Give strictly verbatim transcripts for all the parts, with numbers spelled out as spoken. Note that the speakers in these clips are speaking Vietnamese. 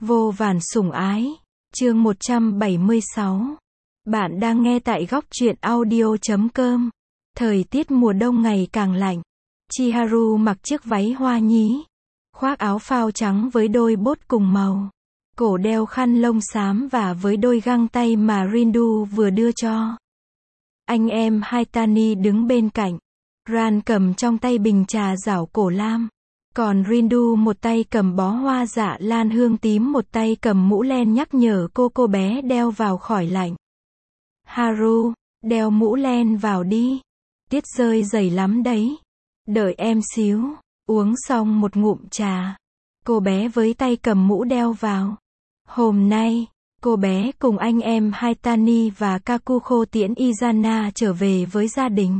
Vô vàn sủng ái. Chương một trăm bảy mươi sáu. Bạn đang nghe tại góc truyện audio chấm com. Thời tiết mùa đông ngày càng lạnh. Chiharu mặc chiếc váy hoa nhí, khoác áo phao trắng với đôi bốt cùng màu, cổ đeo khăn lông xám và với đôi găng tay mà Rindu vừa đưa cho. Anh em Haitani đứng bên cạnh. Ran cầm trong tay bình trà rảo cổ lam, còn Rindu một tay cầm bó hoa dạ lan hương tím, một tay cầm mũ len nhắc nhở cô cô bé đeo vào khỏi lạnh. Haru, đeo mũ len vào đi. Tiết rơi dày lắm đấy. Đợi em xíu. Uống xong một ngụm trà, cô bé với tay cầm mũ đeo vào. Hôm nay, cô bé cùng anh em Haitani và Kakuko tiễn Izana trở về với gia đình.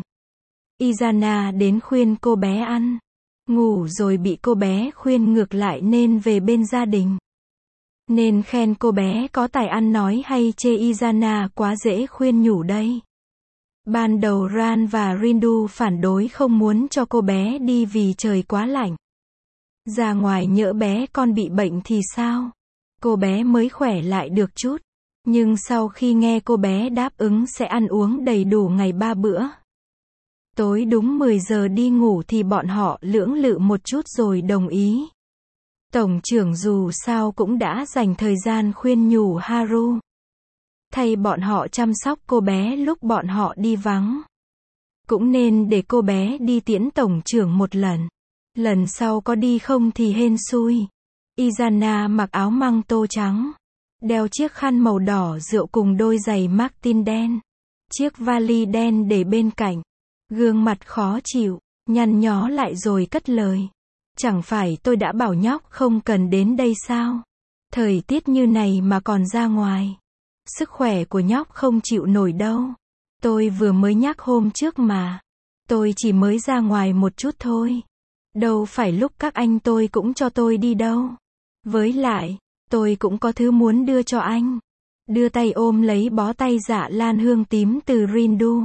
Izana đến khuyên cô bé ăn, ngủ rồi bị cô bé khuyên ngược lại nên về bên gia đình. Nên khen cô bé có tài ăn nói hay chê Izana quá dễ khuyên nhủ đây. Ban đầu Ran và Rindu phản đối không muốn cho cô bé đi vì trời quá lạnh. Ra ngoài nhỡ bé con bị bệnh thì sao? Cô bé mới khỏe lại được chút. Nhưng sau khi nghe cô bé đáp ứng sẽ ăn uống đầy đủ ngày ba bữa, tối đúng mười giờ đi ngủ thì bọn họ lưỡng lự một chút rồi đồng ý. Tổng trưởng dù sao cũng đã dành thời gian khuyên nhủ Haru, thay bọn họ chăm sóc cô bé lúc bọn họ đi vắng. Cũng nên để cô bé đi tiễn tổng trưởng một lần. Lần sau có đi không thì hên xui. Izana mặc áo măng tô trắng, đeo chiếc khăn màu đỏ rượu cùng đôi giày Martin đen, chiếc vali đen để bên cạnh. Gương mặt khó chịu, nhăn nhó lại rồi cất lời. Chẳng phải tôi đã bảo nhóc không cần đến đây sao? Thời tiết như này mà còn ra ngoài. Sức khỏe của nhóc không chịu nổi đâu. Tôi vừa mới nhắc hôm trước mà. Tôi chỉ mới ra ngoài một chút thôi. Đâu phải lúc các anh tôi cũng cho tôi đi đâu. Với lại, tôi cũng có thứ muốn đưa cho anh. Đưa tay ôm lấy bó tay dạ lan hương tím từ Rindu.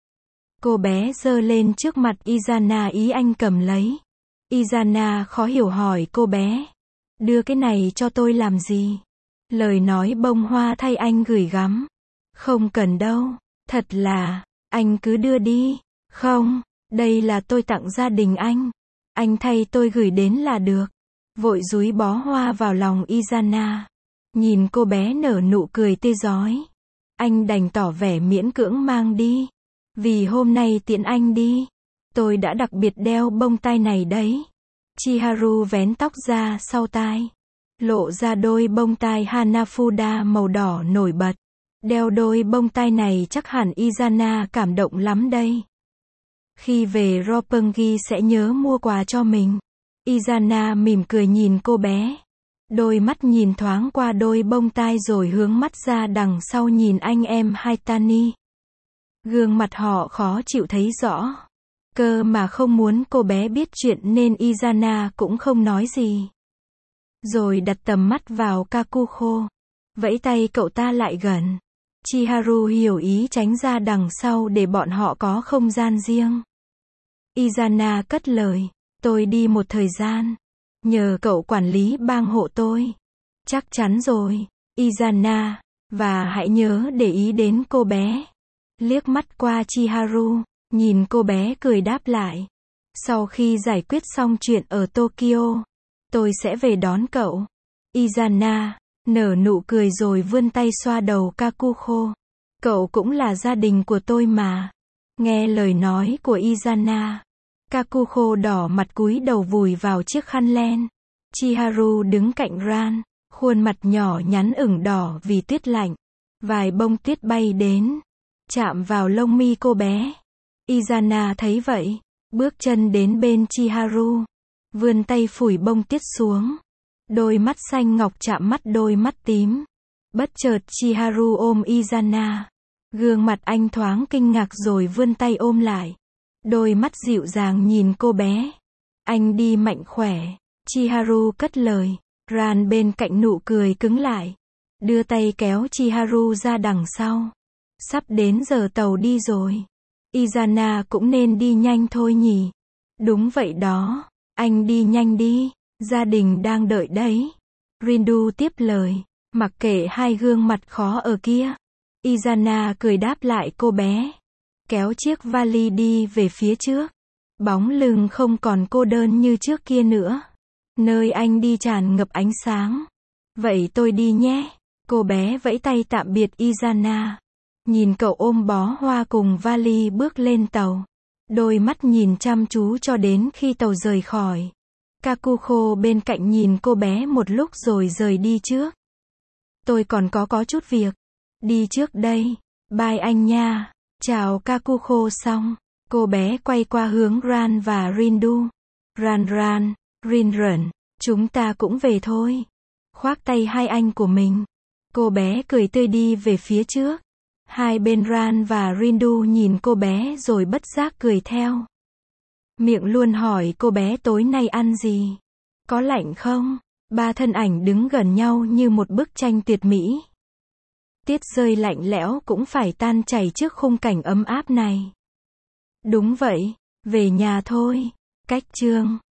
Cô bé giơ lên trước mặt Izana ý anh cầm lấy. Izana khó hiểu hỏi cô bé. Đưa cái này cho tôi làm gì? Lời nói bông hoa thay anh gửi gắm. Không cần đâu. Thật là, anh cứ đưa đi. Không, đây là tôi tặng gia đình anh. Anh thay tôi gửi đến là được. Vội dúi bó hoa vào lòng Izana. Nhìn cô bé nở nụ cười tươi rói. Anh đành tỏ vẻ miễn cưỡng mang đi. Vì hôm nay tiễn anh đi, tôi đã đặc biệt đeo bông tai này đấy. Chiharu vén tóc ra sau tai, lộ ra đôi bông tai Hanafuda màu đỏ nổi bật. Đeo đôi bông tai này chắc hẳn Izana cảm động lắm đây. Khi về Roppongi sẽ nhớ mua quà cho mình. Izana mỉm cười nhìn cô bé. Đôi mắt nhìn thoáng qua đôi bông tai rồi hướng mắt ra đằng sau nhìn anh em Haitani. Gương mặt họ khó chịu thấy rõ. Cơ mà không muốn cô bé biết chuyện nên Izana cũng không nói gì. Rồi đặt tầm mắt vào Kakuko. Vẫy tay cậu ta lại gần. Chiharu hiểu ý tránh ra đằng sau để bọn họ có không gian riêng. Izana cất lời. Tôi đi một thời gian. Nhờ cậu quản lý bang hộ tôi. Chắc chắn rồi, Izana. Và hãy nhớ để ý đến cô bé. Liếc mắt qua Chiharu, nhìn cô bé cười đáp lại. Sau khi giải quyết xong chuyện ở Tokyo, tôi sẽ về đón cậu. Izana nở nụ cười rồi vươn tay xoa đầu Kakuko. Cậu cũng là gia đình của tôi mà. Nghe lời nói của Izana, Kakuko đỏ mặt cúi đầu vùi vào chiếc khăn len. Chiharu đứng cạnh Ran, khuôn mặt nhỏ nhắn ửng đỏ vì tuyết lạnh. Vài bông tuyết bay đến, chạm vào lông mi cô bé. Izana thấy vậy, bước chân đến bên Chiharu, vươn tay phủi bông tuyết xuống. Đôi mắt xanh ngọc chạm mắt đôi mắt tím. Bất chợt Chiharu ôm Izana. Gương mặt anh thoáng kinh ngạc rồi vươn tay ôm lại. Đôi mắt dịu dàng nhìn cô bé. Anh đi mạnh khỏe. Chiharu cất lời. Ran bên cạnh nụ cười cứng lại. Đưa tay kéo Chiharu ra đằng sau. Sắp đến giờ tàu đi rồi. Izana cũng nên đi nhanh thôi nhỉ. Đúng vậy đó. Anh đi nhanh đi. Gia đình đang đợi đấy. Rindu tiếp lời. Mặc kệ hai gương mặt khó ở kia. Izana cười đáp lại cô bé. Kéo chiếc vali đi về phía trước. Bóng lưng không còn cô đơn như trước kia nữa. Nơi anh đi tràn ngập ánh sáng. Vậy tôi đi nhé. Cô bé vẫy tay tạm biệt Izana. Nhìn cậu ôm bó hoa cùng vali bước lên tàu. Đôi mắt nhìn chăm chú cho đến khi tàu rời khỏi. Kakuko bên cạnh nhìn cô bé một lúc rồi rời đi trước. Tôi còn có có chút việc. Đi trước đây. Bye anh nha. Chào Kakuko xong. Cô bé quay qua hướng Ran và Rindu. Ran Ran, Rin Rẩn, chúng ta cũng về thôi. Khoác tay hai anh của mình. Cô bé cười tươi đi về phía trước. Hai bên Ran và Rindu nhìn cô bé rồi bất giác cười theo. Miệng luôn hỏi cô bé tối nay ăn gì? Có lạnh không? Ba thân ảnh đứng gần nhau như một bức tranh tuyệt mỹ. Tiết rơi lạnh lẽo cũng phải tan chảy trước khung cảnh ấm áp này. Đúng vậy, về nhà thôi. Cách chương